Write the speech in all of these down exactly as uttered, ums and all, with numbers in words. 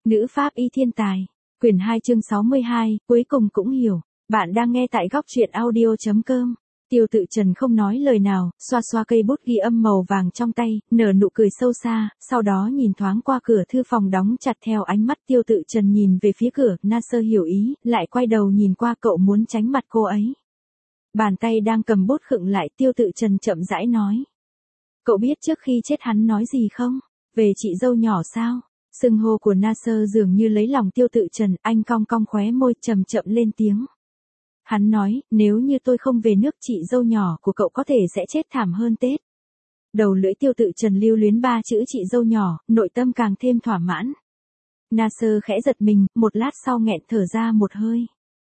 Nữ pháp y thiên tài. Quyển hai chương sáu mươi hai, cuối cùng cũng hiểu. Bạn đang nghe tại góc truyện audio.com. Tiêu Tự Trần không nói lời nào, xoa xoa cây bút ghi âm màu vàng trong tay, nở nụ cười sâu xa, sau đó nhìn thoáng qua cửa thư phòng đóng chặt. Theo ánh mắt Tiêu Tự Trần nhìn về phía cửa, Nasser hiểu ý, lại quay đầu nhìn qua, cậu muốn tránh mặt cô ấy. Bàn tay đang cầm bút khựng lại, Tiêu Tự Trần chậm rãi nói. Cậu biết trước khi chết hắn nói gì không? Về chị dâu nhỏ sao? Xưng hô của Nasser dường như lấy lòng Tiêu Tự Trần, anh cong cong khóe môi chậm chậm lên tiếng. Hắn nói, nếu như tôi không về nước, chị dâu nhỏ của cậu có thể sẽ chết thảm hơn Tết. Đầu lưỡi Tiêu Tự Trần lưu luyến ba chữ chị dâu nhỏ, nội tâm càng thêm thỏa mãn. Nasser khẽ giật mình, một lát sau nghẹn thở ra một hơi.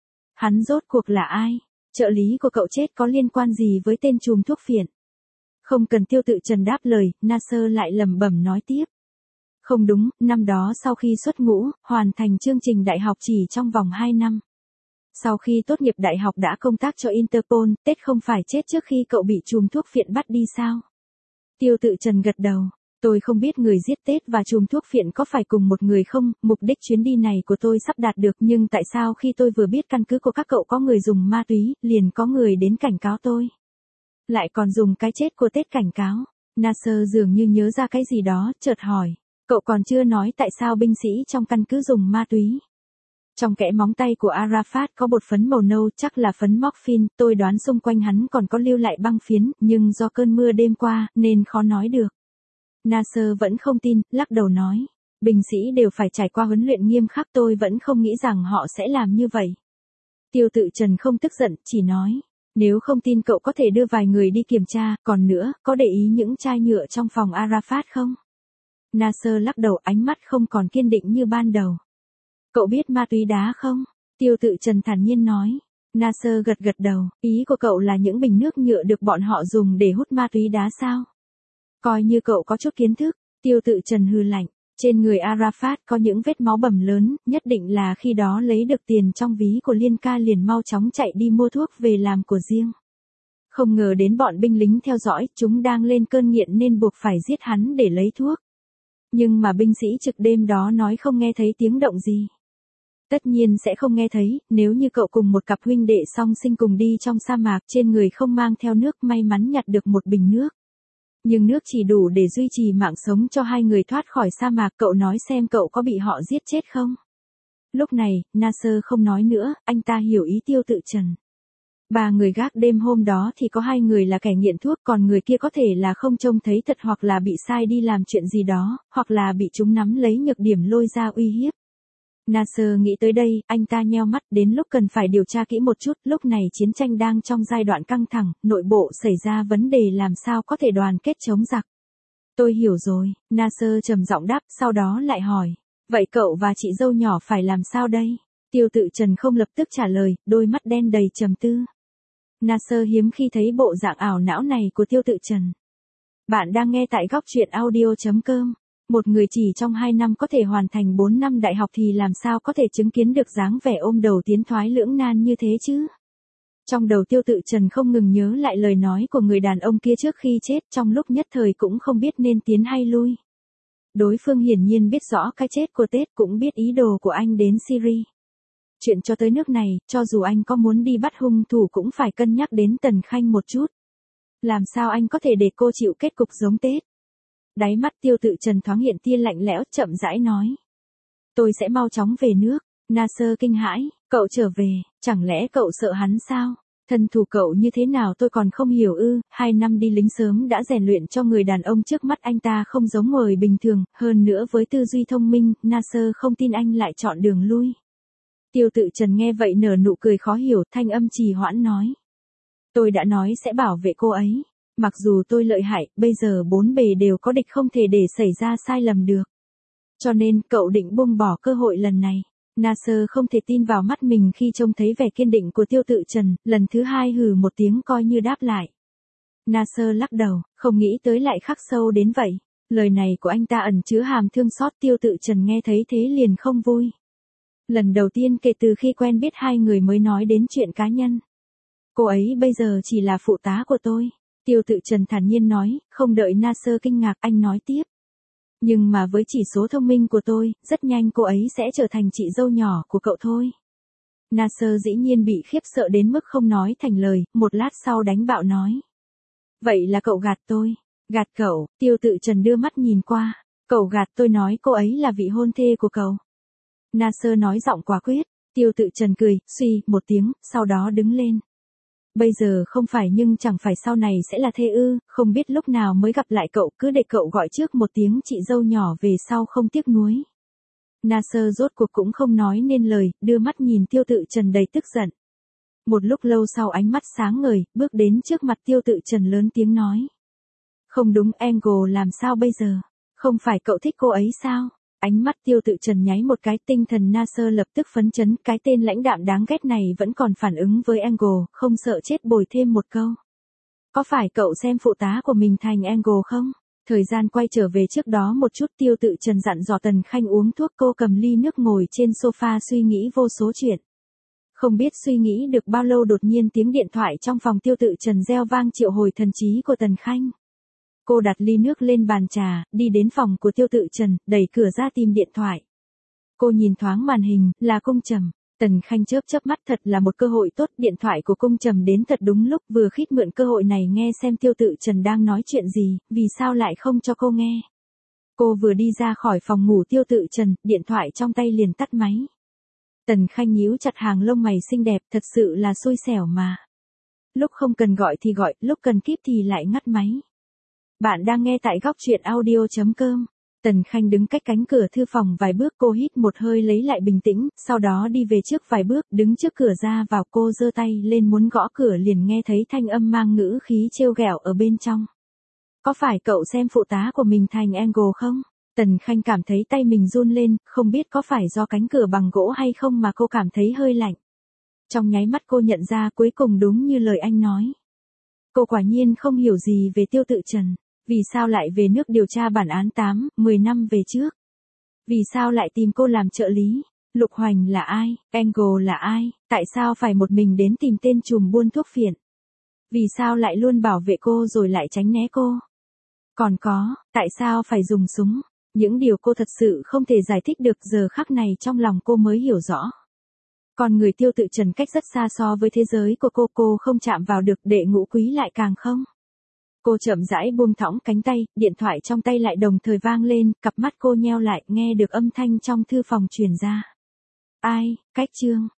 Hắn rốt cuộc là ai? Trợ lý của cậu chết có liên quan gì với tên trùm thuốc phiện? Không cần Tiêu Tự Trần đáp lời, Nasser lại lẩm bẩm nói tiếp. Không đúng, năm đó sau khi xuất ngũ, hoàn thành chương trình đại học chỉ trong vòng hai năm. Sau khi tốt nghiệp đại học đã công tác cho Interpol, Tết không phải chết trước khi cậu bị trùm thuốc phiện bắt đi sao? Tiêu Tự Trần gật đầu. Tôi không biết người giết Tết và trùm thuốc phiện có phải cùng một người không, mục đích chuyến đi này của tôi sắp đạt được, nhưng tại sao khi tôi vừa biết căn cứ của các cậu có người dùng ma túy, liền có người đến cảnh cáo tôi? Lại còn dùng cái chết của Tết cảnh cáo. Nasser dường như nhớ ra cái gì đó, chợt hỏi. Cậu còn chưa nói tại sao binh sĩ trong căn cứ dùng ma túy. Trong kẽ móng tay của Arafat có bột phấn màu nâu, chắc là phấn morphine, tôi đoán xung quanh hắn còn có lưu lại băng phiến, nhưng do cơn mưa đêm qua, nên khó nói được. Nasser vẫn không tin, lắc đầu nói. Binh sĩ đều phải trải qua huấn luyện nghiêm khắc, tôi vẫn không nghĩ rằng họ sẽ làm như vậy. Tiêu Tự Trần không tức giận, chỉ nói. Nếu không tin cậu có thể đưa vài người đi kiểm tra, còn nữa, có để ý những chai nhựa trong phòng Arafat không? Nasser lắc đầu, ánh mắt không còn kiên định như ban đầu. Cậu biết ma túy đá không? Tiêu Tự Trần thản nhiên nói. Nasser gật gật đầu, ý của cậu là những bình nước nhựa được bọn họ dùng để hút ma túy đá sao? Coi như cậu có chút kiến thức. Tiêu Tự Trần hừ lạnh. Trên người Arafat có những vết máu bầm lớn, nhất định là khi đó lấy được tiền trong ví của Liên Ca liền mau chóng chạy đi mua thuốc về làm của riêng. Không ngờ đến bọn binh lính theo dõi, chúng đang lên cơn nghiện nên buộc phải giết hắn để lấy thuốc. Nhưng mà binh sĩ trực đêm đó nói không nghe thấy tiếng động gì. Tất nhiên sẽ không nghe thấy, nếu như cậu cùng một cặp huynh đệ song sinh cùng đi trong sa mạc, trên người không mang theo nước, may mắn nhặt được một bình nước. Nhưng nước chỉ đủ để duy trì mạng sống cho hai người thoát khỏi sa mạc, cậu nói xem cậu có bị họ giết chết không? Lúc này, Nasser không nói nữa, anh ta hiểu ý Tiêu Tự Trần. Ba người gác đêm hôm đó thì có hai người là kẻ nghiện thuốc, còn người kia có thể là không trông thấy thật, hoặc là bị sai đi làm chuyện gì đó, hoặc là bị chúng nắm lấy nhược điểm lôi ra uy hiếp. Nasser nghĩ tới đây, anh ta nheo mắt, đến lúc cần phải điều tra kỹ một chút, lúc này chiến tranh đang trong giai đoạn căng thẳng, nội bộ xảy ra vấn đề, làm sao có thể đoàn kết chống giặc. Tôi hiểu rồi, Nasser trầm giọng đáp, sau đó lại hỏi, vậy cậu và chị dâu nhỏ phải làm sao đây? Tiêu Tự Trần không lập tức trả lời, đôi mắt đen đầy trầm tư. Nasser hiếm khi thấy bộ dạng ảo não này của Tiêu Tự Trần. Bạn đang nghe tại góc truyện audio.com. Một người chỉ trong hai năm có thể hoàn thành bốn năm đại học thì làm sao có thể chứng kiến được dáng vẻ ôm đầu tiến thoái lưỡng nan như thế chứ? Trong đầu Tiêu Tự Trần không ngừng nhớ lại lời nói của người đàn ông kia trước khi chết, trong lúc nhất thời cũng không biết nên tiến hay lui. Đối phương hiển nhiên biết rõ cái chết của Tết, cũng biết ý đồ của anh đến Syria. Chuyện cho tới nước này, cho dù anh có muốn đi bắt hung thủ cũng phải cân nhắc đến Tần Khanh một chút. Làm sao anh có thể để cô chịu kết cục giống Tết? Đáy mắt Tiêu Tự Trần thoáng hiện tia lạnh lẽo, chậm rãi nói. Tôi sẽ mau chóng về nước. Nasser kinh hãi, cậu trở về, chẳng lẽ cậu sợ hắn sao? Thân thủ cậu như thế nào tôi còn không hiểu ư? Hai năm đi lính sớm đã rèn luyện cho người đàn ông trước mắt anh ta không giống người bình thường, hơn nữa với tư duy thông minh, Nasser không tin anh lại chọn đường lui. Tiêu Tự Trần nghe vậy nở nụ cười khó hiểu, thanh âm trì hoãn nói. Tôi đã nói sẽ bảo vệ cô ấy. Mặc dù tôi lợi hại, bây giờ bốn bề đều có địch, không thể để xảy ra sai lầm được. Cho nên, cậu định buông bỏ cơ hội lần này. Nasser không thể tin vào mắt mình khi trông thấy vẻ kiên định của Tiêu Tự Trần, lần thứ hai hừ một tiếng coi như đáp lại. Nasser lắc đầu, không nghĩ tới lại khắc sâu đến vậy. Lời này của anh ta ẩn chứa hàm thương xót, Tiêu Tự Trần nghe thấy thế liền không vui. Lần đầu tiên kể từ khi quen biết hai người mới nói đến chuyện cá nhân. Cô ấy bây giờ chỉ là phụ tá của tôi. Tiêu Tự Trần thản nhiên nói, không đợi Nasser kinh ngạc, anh nói tiếp. Nhưng mà với chỉ số thông minh của tôi, rất nhanh cô ấy sẽ trở thành chị dâu nhỏ của cậu thôi. Nasser dĩ nhiên bị khiếp sợ đến mức không nói thành lời, một lát sau đánh bạo nói. Vậy là cậu gạt tôi. Gạt cậu, Tiêu Tự Trần đưa mắt nhìn qua. Cậu gạt tôi nói cô ấy là vị hôn thê của cậu. Nasser nói giọng quả quyết. Tiêu Tự Trần cười, suy, một tiếng, sau đó đứng lên. Bây giờ không phải nhưng chẳng phải sau này sẽ là thê ư, không biết lúc nào mới gặp lại cậu, cứ để cậu gọi trước một tiếng chị dâu nhỏ về sau không tiếc nuối. Nasser rốt cuộc cũng không nói nên lời, đưa mắt nhìn Tiêu Tự Trần đầy tức giận. Một lúc lâu sau ánh mắt sáng ngời, bước đến trước mặt Tiêu Tự Trần lớn tiếng nói. Không đúng, Angle làm sao bây giờ? Không phải cậu thích cô ấy sao? Ánh mắt Tiêu Tự Trần nháy một cái, tinh thần Nasser lập tức phấn chấn, cái tên lãnh đạm đáng ghét này vẫn còn phản ứng với Angle, không sợ chết bồi thêm một câu. Có phải cậu xem phụ tá của mình thành Angle không? Thời gian quay trở về trước đó một chút, Tiêu Tự Trần dặn dò Tần Khanh uống thuốc, cô cầm ly nước ngồi trên sofa suy nghĩ vô số chuyện. Không biết suy nghĩ được bao lâu đột nhiên tiếng điện thoại trong phòng Tiêu Tự Trần reo vang triệu hồi thần trí của Tần Khanh. Cô đặt ly nước lên bàn trà, đi đến phòng của Tiêu Tự Trần, đẩy cửa ra tìm điện thoại. Cô nhìn thoáng màn hình, là Cung Trầm. Tần Khanh chớp chớp mắt, thật là một cơ hội tốt, điện thoại của Cung Trầm đến thật đúng lúc, vừa khít mượn cơ hội này nghe xem Tiêu Tự Trần đang nói chuyện gì, vì sao lại không cho cô nghe. Cô vừa đi ra khỏi phòng ngủ Tiêu Tự Trần, điện thoại trong tay liền tắt máy. Tần Khanh nhíu chặt hàng lông mày xinh đẹp, thật sự là xui xẻo mà. Lúc không cần gọi thì gọi, lúc cần kíp thì lại ngắt máy. Bạn đang nghe tại góc truyện audio chấm com. Tần Khanh đứng cách cánh cửa thư phòng vài bước, cô hít một hơi lấy lại bình tĩnh, sau đó đi về trước vài bước, đứng trước cửa ra vào, cô giơ tay lên muốn gõ cửa liền nghe thấy thanh âm mang ngữ khí trêu ghẹo ở bên trong. Có phải cậu xem phụ tá của mình thành Angle không? Tần Khanh cảm thấy tay mình run lên, không biết có phải do cánh cửa bằng gỗ hay không mà cô cảm thấy hơi lạnh. Trong nháy mắt cô nhận ra cuối cùng đúng như lời anh nói. Cô quả nhiên không hiểu gì về Tiêu Tự Trần. Vì sao lại về nước điều tra bản án tám, mười năm về trước? Vì sao lại tìm cô làm trợ lý? Lục Hoành là ai? Angle là ai? Tại sao phải một mình đến tìm tên trùm buôn thuốc phiện? Vì sao lại luôn bảo vệ cô rồi lại tránh né cô? Còn có, tại sao phải dùng súng? Những điều cô thật sự không thể giải thích được, giờ khắc này trong lòng cô mới hiểu rõ. Còn người Tiêu Tự Trần cách rất xa so với thế giới của cô, cô không chạm vào được, Đệ Ngũ Quý lại càng không. Cô chậm rãi buông thõng cánh tay, điện thoại trong tay lại đồng thời vang lên, cặp mắt cô nheo lại, nghe được âm thanh trong thư phòng truyền ra. Ai, Cách Trương,